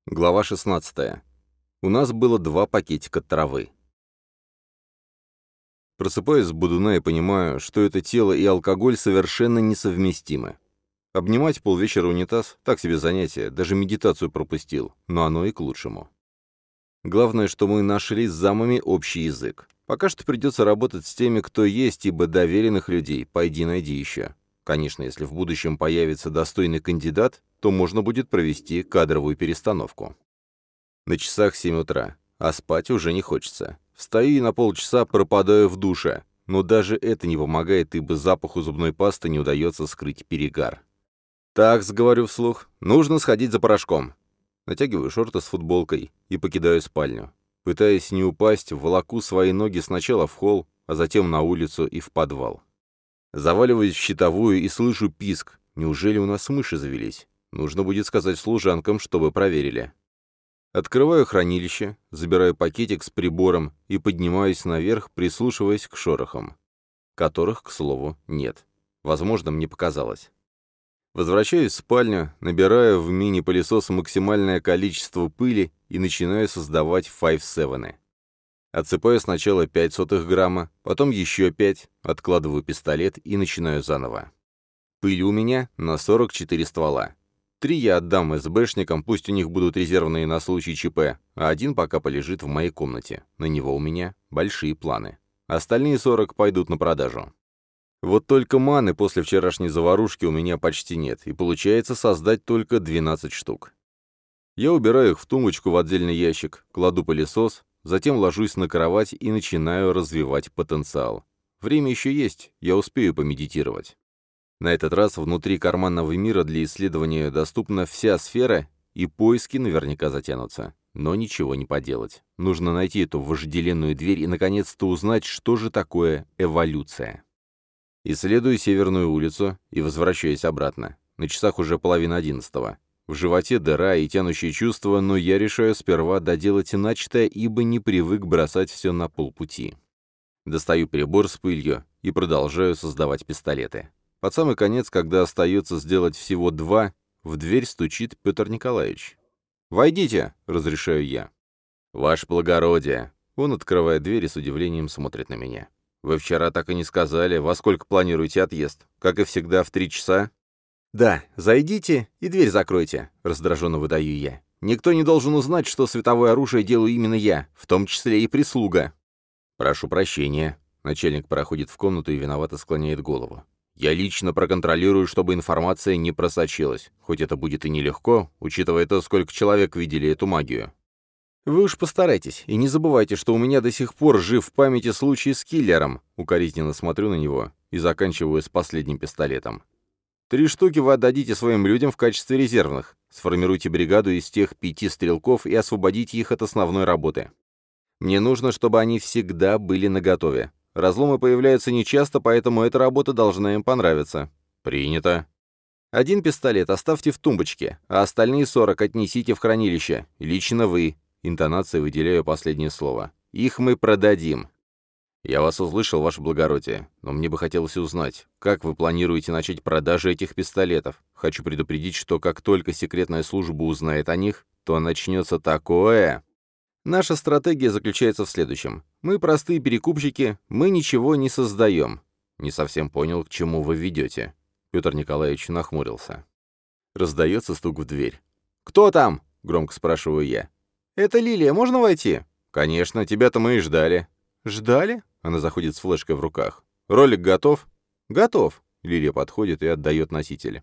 Глава 16. У нас было 2 пакетика травы. Просыпаюсь с будуна и понимаю, что это тело и алкоголь совершенно несовместимы. Обнимать полвечера унитаз — так себе занятие, даже медитацию пропустил, но оно и к лучшему. Главное, что мы нашли с замами общий язык. Пока что придется работать с теми, кто есть, ибо доверенных людей пойди найди еще. Конечно, если в будущем появится достойный кандидат, то можно будет провести кадровую перестановку. На часах 7 утра, а спать уже не хочется. Встаю и на полчаса пропадаю в душе, но даже это не помогает, ибо запаху зубной пасты не удается скрыть перегар. «Так», — говорю вслух, — «нужно сходить за порошком». Натягиваю шорты с футболкой и покидаю спальню. Пытаясь не упасть, волоку свои ноги сначала в холл, а затем на улицу и в подвал. Заваливаюсь в щитовую и слышу писк. Неужели у нас мыши завелись? Нужно будет сказать служанкам, чтобы проверили. Открываю хранилище, забираю пакетик с прибором и поднимаюсь наверх, прислушиваясь к шорохам. Которых, к слову, нет. Возможно, мне показалось. Возвращаюсь в спальню, набираю в мини-пылесос максимальное количество пыли и начинаю создавать 5-7. Отсыпаю сначала 0,05 грамма, потом еще 5, откладываю пистолет и начинаю заново. Пыли у меня на 44 ствола. 3 я отдам СБшникам, пусть у них будут резервные на случай ЧП, а 1 пока полежит в моей комнате. На него у меня большие планы. Остальные 40 пойдут на продажу. Вот только маны после вчерашней заварушки у меня почти нет, и получается создать только 12 штук. Я убираю их в тумбочку в отдельный ящик, кладу пылесос, затем ложусь на кровать и начинаю развивать потенциал. Время еще есть, я успею помедитировать. На этот раз внутри карманного мира для исследования доступна вся сфера, и поиски наверняка затянутся. Но ничего не поделать. Нужно найти эту вожделенную дверь и наконец-то узнать, что же такое эволюция. Исследую Северную улицу и возвращаюсь обратно. На часах уже 10:30. В животе дыра и тянущие чувства, но я решаю сперва доделать начатое, ибо не привык бросать все на полпути. Достаю прибор с пылью и продолжаю создавать пистолеты. Под самый конец, когда остается сделать всего 2, в дверь стучит Петр Николаевич. «Войдите!» — разрешаю я. «Ваше благородие!» Он открывает дверь и с удивлением смотрит на меня. «Вы вчера так и не сказали, во сколько планируете отъезд? Как и всегда, в 3 часа?» «Да, зайдите и дверь закройте», — раздраженно выдаю я. «Никто не должен узнать, что световое оружие делаю именно я, в том числе и прислуга». «Прошу прощения». Начальник проходит в комнату и виновато склоняет голову. «Я лично проконтролирую, чтобы информация не просочилась, хоть это будет и нелегко, учитывая то, сколько человек видели эту магию». «Вы уж постарайтесь, и не забывайте, что у меня до сих пор жив в памяти случай с киллером», укоризненно смотрю на него и заканчиваю с последним пистолетом. 3 штуки вы отдадите своим людям в качестве резервных. Сформируйте бригаду из тех 5 стрелков и освободите их от основной работы. Мне нужно, чтобы они всегда были наготове. Разломы появляются нечасто, поэтому эта работа должна им понравиться». «Принято». 1 пистолет оставьте в тумбочке, а остальные 40 отнесите в хранилище. Лично вы. Интонацией выделяю последнее слово. «Их мы продадим». «Я вас услышал, ваше благородие, но мне бы хотелось узнать, как вы планируете начать продажи этих пистолетов. Хочу предупредить, что как только секретная служба узнает о них, то начнется такое...» «Наша стратегия заключается в следующем. Мы простые перекупщики, мы ничего не создаем». «Не совсем понял, к чему вы ведете». Петр Николаевич нахмурился. Раздается стук в дверь. «Кто там?» — громко спрашиваю я. «Это Лилия, можно войти?» «Конечно, тебя-то мы и ждали». «Ждали?» — она заходит с флешкой в руках. «Ролик готов?» «Готов». Лилия подходит и отдает носитель.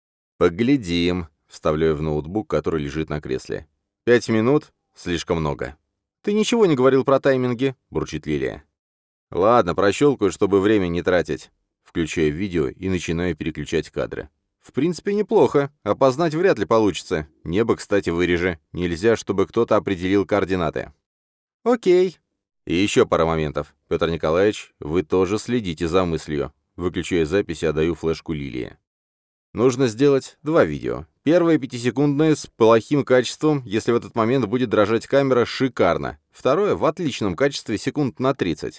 «Поглядим», — вставляю в ноутбук, который лежит на кресле. 5 минут? Слишком много». «Ты ничего не говорил про тайминги?» — бурчит Лилия. «Ладно, прощелкаю, чтобы время не тратить». Включаю видео и начинаю переключать кадры. «В принципе, неплохо. Опознать вряд ли получится. Небо, кстати, вырежи. Нельзя, чтобы кто-то определил координаты». «Окей». «И еще пара моментов. Петр Николаевич, вы тоже следите за мыслью». Выключая запись, отдаю флешку Лилии. Нужно сделать 2 видео. Первое 5-секундное с плохим качеством, если в этот момент будет дрожать камера, шикарно. Второе в отличном качестве, секунд на 30.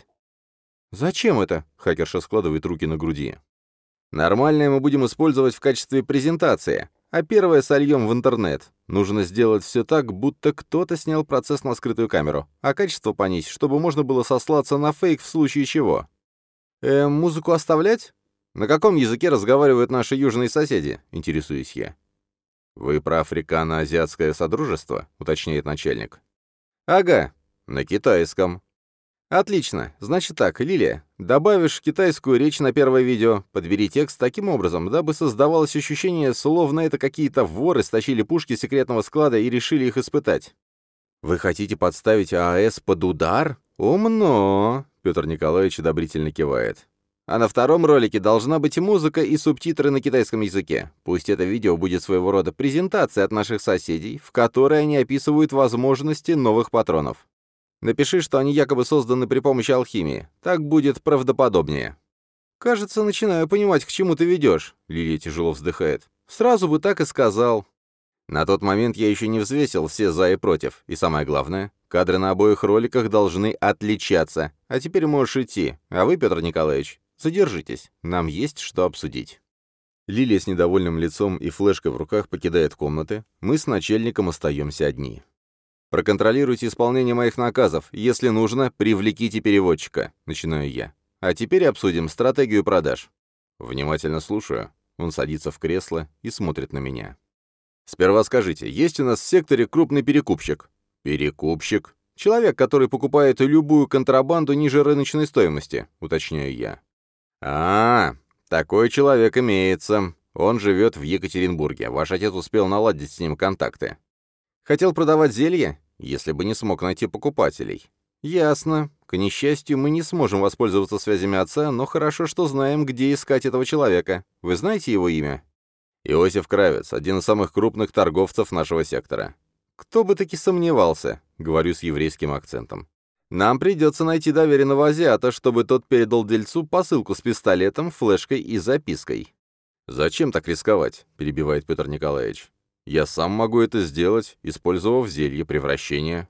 «Зачем это?» — хакерша складывает руки на груди. «Нормальное мы будем использовать в качестве презентации, а первое сольем в интернет. Нужно сделать все так, будто кто-то снял процесс на скрытую камеру, а качество понизить, чтобы можно было сослаться на фейк в случае чего. Музыку оставлять? На каком языке разговаривают наши южные соседи, интересуюсь я. «Вы про Африкано-Азиатское Содружество?» — уточняет начальник. «Ага, на китайском». «Отлично. Значит так, Лилия, добавишь китайскую речь на первое видео, подбери текст таким образом, дабы создавалось ощущение, словно это какие-то воры стащили пушки секретного склада и решили их испытать». «Вы хотите подставить ААС под удар? Умно!» — Петр Николаевич одобрительно кивает. «А на втором ролике должна быть музыка и субтитры на китайском языке. Пусть это видео будет своего рода презентацией от наших соседей, в которой они описывают возможности новых патронов. Напиши, что они якобы созданы при помощи алхимии. Так будет правдоподобнее». «Кажется, начинаю понимать, к чему ты ведешь», — Лилия тяжело вздыхает. «Сразу бы так и сказал». На тот момент я еще не взвесил все «за» и «против». И самое главное, кадры на обоих роликах должны отличаться. А теперь можешь идти. А вы, Петр Николаевич, задержитесь. Нам есть что обсудить. Лилия с недовольным лицом и флешкой в руках покидает комнаты. Мы с начальником остаемся одни. «Проконтролируйте исполнение моих наказов. Если нужно, привлеките переводчика», — начинаю я. «А теперь обсудим стратегию продаж». «Внимательно слушаю». Он садится в кресло и смотрит на меня. «Сперва скажите, есть у нас в секторе крупный перекупщик?» «Перекупщик?» «Человек, который покупает любую контрабанду ниже рыночной стоимости», — уточняю я. Такой человек имеется. Он живет в Екатеринбурге. Ваш отец успел наладить с ним контакты». «Хотел продавать зелье? Если бы не смог найти покупателей». «Ясно. К несчастью, мы не сможем воспользоваться связями отца, но хорошо, что знаем, где искать этого человека. Вы знаете его имя?» «Иосиф Кравец, один из самых крупных торговцев нашего сектора». «Кто бы таки сомневался», — говорю с еврейским акцентом. «Нам придется найти доверенного азиата, чтобы тот передал дельцу посылку с пистолетом, флешкой и запиской». «Зачем так рисковать?» — перебивает Петр Николаевич. «Я сам могу это сделать, использовав зелье превращения».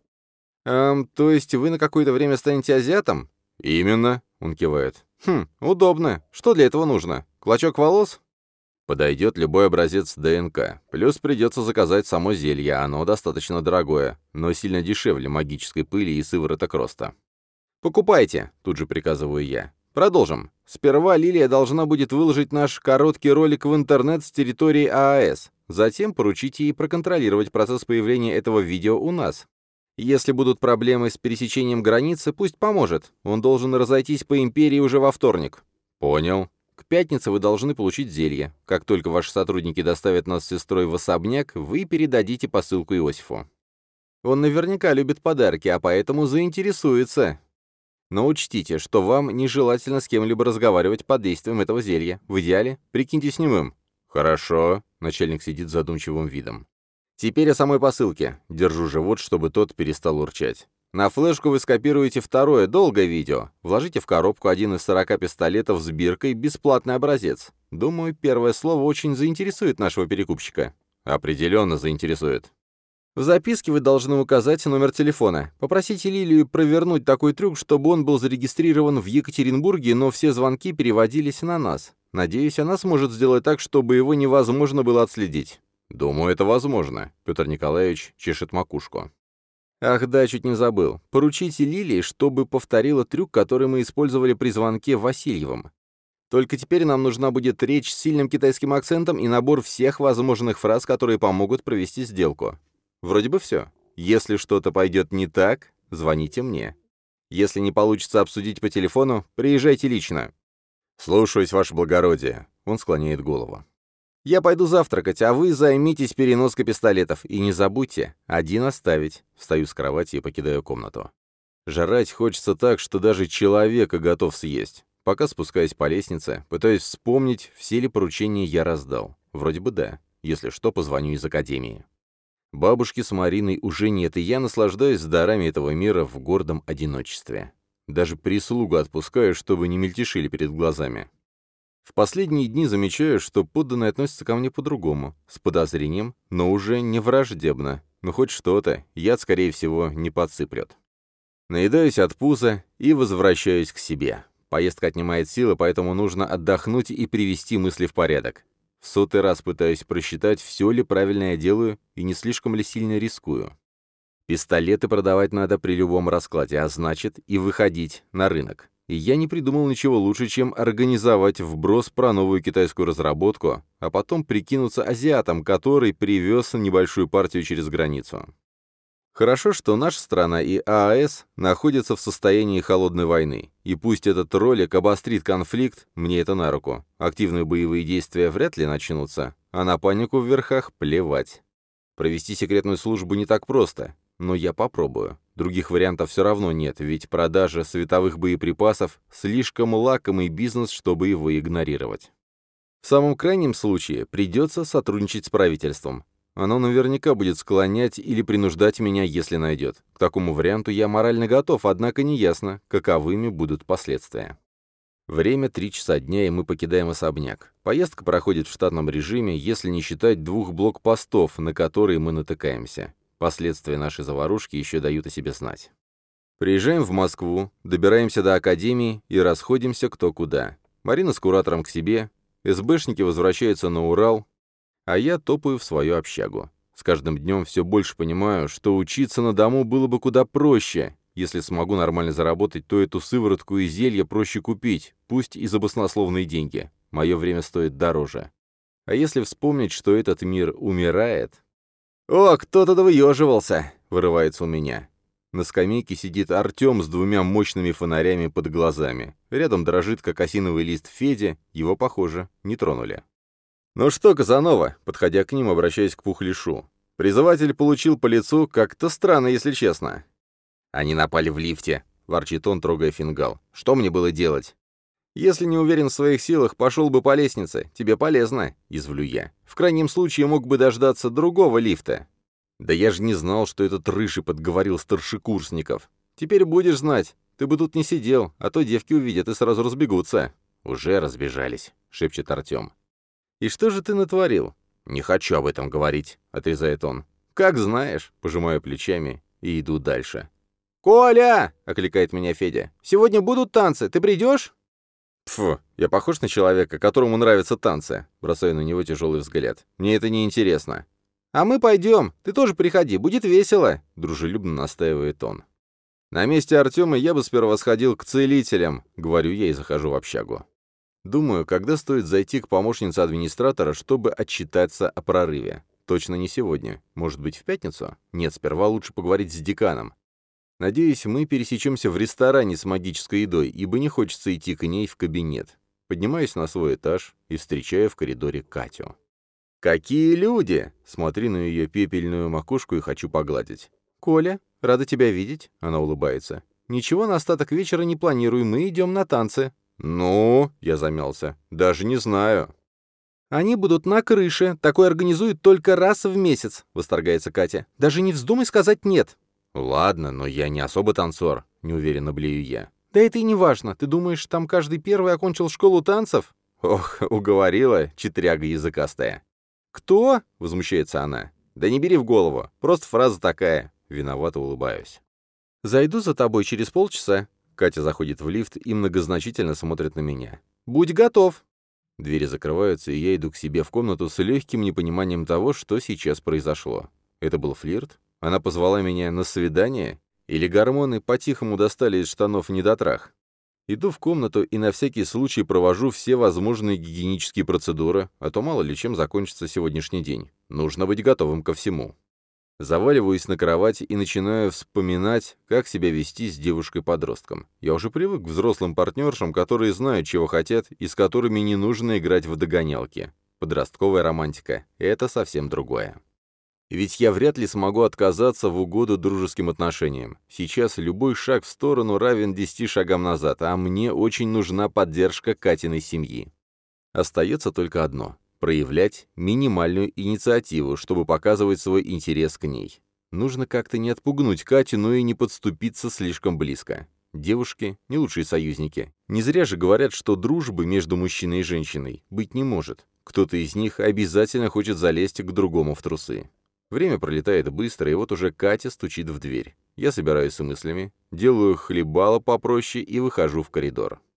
То есть вы на какое-то время станете азиатом?» «Именно», — он кивает. Удобно. Что для этого нужно? Клочок волос?» «Подойдет любой образец ДНК. Плюс придется заказать само зелье, оно достаточно дорогое, но сильно дешевле магической пыли и сывороток роста». «Покупайте», — тут же приказываю я. «Продолжим. Сперва Лилия должна будет выложить наш короткий ролик в интернет с территории ААС. Затем поручите ей проконтролировать процесс появления этого видео у нас. Если будут проблемы с пересечением границы, пусть поможет. Он должен разойтись по империи уже во вторник». «Понял». «К пятнице вы должны получить зелье. Как только ваши сотрудники доставят нас с сестрой в особняк, вы передадите посылку Иосифу. Он наверняка любит подарки, а поэтому заинтересуется. Но учтите, что вам нежелательно с кем-либо разговаривать под действием этого зелья. В идеале прикиньтесь немым». «Хорошо», — начальник сидит с задумчивым видом. «Теперь о самой посылке. Держу живот, чтобы тот перестал урчать. На флешку вы скопируете второе, долгое видео. Вложите в коробку один из 40 пистолетов с биркой, бесплатный образец. Думаю, первое слово очень заинтересует нашего перекупщика». «Определенно заинтересует». В записке вы должны указать номер телефона. Попросите Лилию провернуть такой трюк, чтобы он был зарегистрирован в Екатеринбурге, но все звонки переводились на нас. Надеюсь, она сможет сделать так, чтобы его невозможно было отследить». «Думаю, это возможно», — Петр Николаевич чешет макушку. «Ах да, чуть не забыл. Поручите Лилии, чтобы повторила трюк, который мы использовали при звонке Васильевым. Только теперь нам нужна будет речь с сильным китайским акцентом и набор всех возможных фраз, которые помогут провести сделку. Вроде бы все. Если что-то пойдет не так, звоните мне. Если не получится обсудить по телефону, приезжайте лично». «Слушаюсь, ваше благородие», — он склоняет голову. «Я пойду завтракать, а вы займитесь переноской пистолетов. И не забудьте, один оставить». Встаю с кровати и покидаю комнату. Жрать хочется так, что даже человека готов съесть. Пока спускаюсь по лестнице, пытаюсь вспомнить, все ли поручения я раздал. Вроде бы да. Если что, позвоню из академии. Бабушки с Мариной уже нет, и я наслаждаюсь дарами этого мира в гордом одиночестве. Даже прислугу отпускаю, чтобы не мельтешили перед глазами. В последние дни замечаю, что подданные относятся ко мне по-другому, с подозрением, но уже не враждебно. Ну хоть что-то, яд, скорее всего, не подсыплет. Наедаюсь от пуза и возвращаюсь к себе. Поездка отнимает силы, поэтому нужно отдохнуть и привести мысли в порядок. В сотый раз пытаюсь просчитать, все ли правильно я делаю и не слишком ли сильно рискую. Пистолеты продавать надо при любом раскладе, а значит и выходить на рынок. И я не придумал ничего лучше, чем организовать вброс про новую китайскую разработку, а потом прикинуться азиатом, который привез небольшую партию через границу. Хорошо, что наша страна и ААС находятся в состоянии холодной войны, и пусть этот ролик обострит конфликт, мне это на руку. Активные боевые действия вряд ли начнутся, а на панику в верхах плевать. Провести секретную службу не так просто, но я попробую. Других вариантов все равно нет, ведь продажа световых боеприпасов – слишком лакомый бизнес, чтобы его игнорировать. В самом крайнем случае придется сотрудничать с правительством. Оно наверняка будет склонять или принуждать меня, если найдет. К такому варианту я морально готов, однако неясно, каковыми будут последствия. Время 3 часа дня, и мы покидаем особняк. Поездка проходит в штатном режиме, если не считать 2 блокпостов, на которые мы натыкаемся. Последствия нашей заварушки еще дают о себе знать. Приезжаем в Москву, добираемся до академии и расходимся кто куда. Марина с куратором к себе, СБшники возвращаются на Урал, а я топаю в свою общагу. С каждым днем все больше понимаю, что учиться на дому было бы куда проще. Если смогу нормально заработать, то эту сыворотку и зелье проще купить, пусть и за баснословные деньги. Мое время стоит дороже. А если вспомнить, что этот мир умирает... «О, кто-то выеживался!» — вырывается у меня. На скамейке сидит Артем с 2 мощными фонарями под глазами. Рядом дрожит, как осиновый лист Федя, его, похоже, не тронули. «Ну что, Казанова?» — подходя к ним, обращаясь к Пухляшу. «Призыватель получил по лицу, как-то странно, если честно». «Они напали в лифте», — ворчит он, трогая фингал. «Что мне было делать?» «Если не уверен в своих силах, пошел бы по лестнице. Тебе полезно», — извлю я. «В крайнем случае мог бы дождаться другого лифта». «Да я же не знал, что этот рыжий подговорил старшекурсников. Теперь будешь знать. Ты бы тут не сидел, а то девки увидят и сразу разбегутся». «Уже разбежались», — шепчет Артем. «И что же ты натворил?» «Не хочу об этом говорить», — отрезает он. «Как знаешь», — пожимаю плечами и иду дальше. «Коля!» — окликает меня Федя. «Сегодня будут танцы, ты придешь?» «Пфу, я похож на человека, которому нравятся танцы», — бросаю на него тяжелый взгляд. «Мне это не интересно». «А мы пойдем, ты тоже приходи, будет весело», — дружелюбно настаивает он. «На месте Артема я бы сперва сходил к целителям», — говорю я и захожу в общагу. Думаю, когда стоит зайти к помощнице администратора, чтобы отчитаться о прорыве. Точно не сегодня. Может быть, в пятницу? Нет, сперва лучше поговорить с деканом. Надеюсь, мы пересечемся в ресторане с магической едой, ибо не хочется идти к ней в кабинет. Поднимаюсь на свой этаж и встречаю в коридоре Катю. «Какие люди!» Смотрю на ее пепельную макушку и хочу погладить. «Коля, рада тебя видеть», — она улыбается. «Ничего на остаток вечера не планирую, мы идем на танцы». «Ну?» — я замялся. «Даже не знаю». «Они будут на крыше, такое организуют только раз в месяц», — восторгается Катя. «Даже не вздумай сказать «нет». «Ладно, но я не особо танцор», — неуверенно блею я. «Да это и не важно. Ты думаешь, там каждый первый окончил школу танцев?» «Ох, уговорила, читряга языкастая». «Кто?» — возмущается она. «Да не бери в голову, просто фраза такая». Виновато улыбаюсь. «Зайду за тобой через полчаса». Катя заходит в лифт и многозначительно смотрит на меня. «Будь готов!» Двери закрываются, и я иду к себе в комнату с легким непониманием того, что сейчас произошло. Это был флирт? Она позвала меня на свидание? Или гормоны по-тихому достали из штанов недотрах? Иду в комнату и на всякий случай провожу все возможные гигиенические процедуры, а то мало ли чем закончится сегодняшний день. Нужно быть готовым ко всему. Заваливаюсь на кровать и начинаю вспоминать, как себя вести с девушкой-подростком. Я уже привык к взрослым партнершам, которые знают, чего хотят, и с которыми не нужно играть в догонялки. Подростковая романтика — это совсем другое. Ведь я вряд ли смогу отказаться в угоду дружеским отношениям. Сейчас любой шаг в сторону равен 10 шагам назад, а мне очень нужна поддержка Катиной семьи. Остается только одно — проявлять минимальную инициативу, чтобы показывать свой интерес к ней. Нужно как-то не отпугнуть Катю, но и не подступиться слишком близко. Девушки — не лучшие союзники. Не зря же говорят, что дружбы между мужчиной и женщиной быть не может. Кто-то из них обязательно хочет залезть к другому в трусы. Время пролетает быстро, и вот уже Катя стучит в дверь. Я собираюсь с мыслями, делаю хлебало попроще и выхожу в коридор.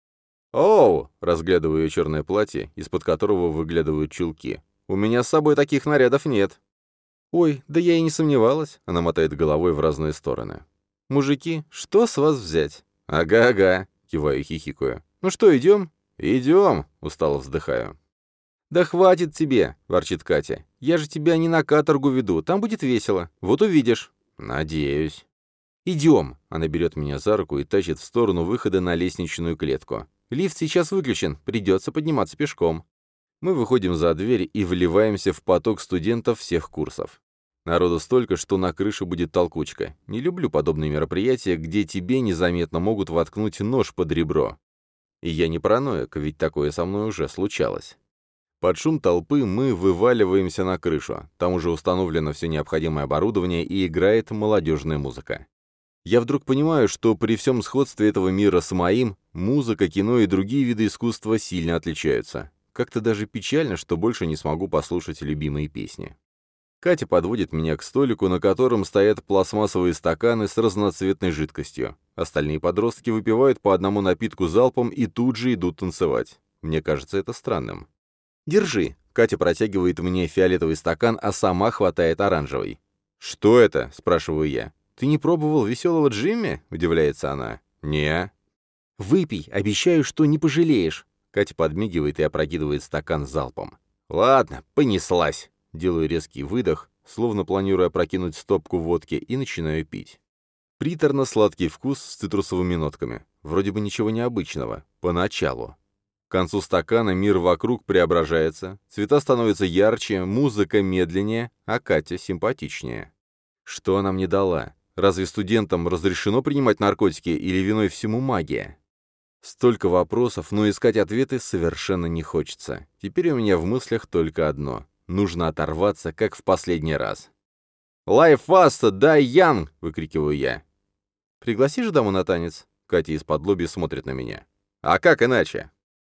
«Оу!» — разглядываю ее черное платье, из-под которого выглядывают чулки. «У меня с собой таких нарядов нет». «Ой, да я и не сомневалась», — она мотает головой в разные стороны. «Мужики, что с вас взять?» «Ага-ага», — киваю и хихикаю. «Ну что, идем?» «Идем», — устало вздыхаю. «Да хватит тебе», — ворчит Катя. «Я же тебя не на каторгу веду, там будет весело. Вот увидишь». «Надеюсь». «Идем», — она берет меня за руку и тащит в сторону выхода на лестничную клетку. «Лифт сейчас выключен, придется подниматься пешком». Мы выходим за дверь и вливаемся в поток студентов всех курсов. Народу столько, что на крыше будет толкучка. Не люблю подобные мероприятия, где тебе незаметно могут воткнуть нож под ребро. И я не параноик, ведь такое со мной уже случалось. Под шум толпы мы вываливаемся на крышу. Там уже установлено все необходимое оборудование и играет молодежная музыка. Я вдруг понимаю, что при всем сходстве этого мира с моим, музыка, кино и другие виды искусства сильно отличаются. Как-то даже печально, что больше не смогу послушать любимые песни. Катя подводит меня к столику, на котором стоят пластмассовые стаканы с разноцветной жидкостью. Остальные подростки выпивают по одному напитку залпом и тут же идут танцевать. Мне кажется это странным. «Держи». Катя протягивает мне фиолетовый стакан, а сама хватает оранжевый. «Что это?» — спрашиваю я. «Ты не пробовал веселого Джимми?» — удивляется она. «Не». «Выпей, обещаю, что не пожалеешь». Катя подмигивает и опрокидывает стакан залпом. «Ладно, понеслась». Делаю резкий выдох, словно планируя опрокинуть стопку водки, и начинаю пить. Приторно-сладкий вкус с цитрусовыми нотками. Вроде бы ничего необычного. Поначалу. К концу стакана мир вокруг преображается, цвета становятся ярче, музыка медленнее, а Катя симпатичнее. Что она мне дала? Разве студентам разрешено принимать наркотики или виной всему магия? Столько вопросов, но искать ответы совершенно не хочется. Теперь у меня в мыслях только одно. Нужно оторваться, как в последний раз. «Life fast, die young!» — выкрикиваю я. «Пригласишь даму на танец?» Катя из-под-лобья смотрит на меня. «А как иначе?»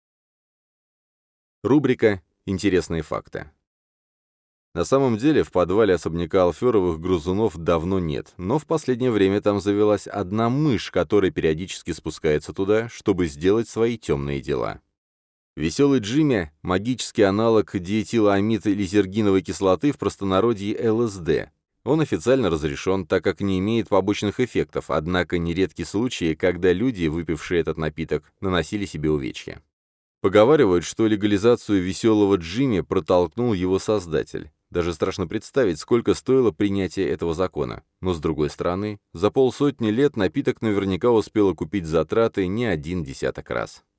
Рубрика «Интересные факты». На самом деле, в подвале особняка Алферовых грызунов давно нет, но в последнее время там завелась одна мышь, которая периодически спускается туда, чтобы сделать свои темные дела. Веселый Джимми – магический аналог диэтиламид-лизергиновой кислоты, в простонародье ЛСД. Он официально разрешен, так как не имеет побочных эффектов, однако нередки случаи, когда люди, выпившие этот напиток, наносили себе увечья. Поговаривают, что легализацию веселого Джимми протолкнул его создатель. Даже страшно представить, сколько стоило принятие этого закона. Но, с другой стороны, за 50 лет напиток наверняка успел окупить затраты не один десяток раз.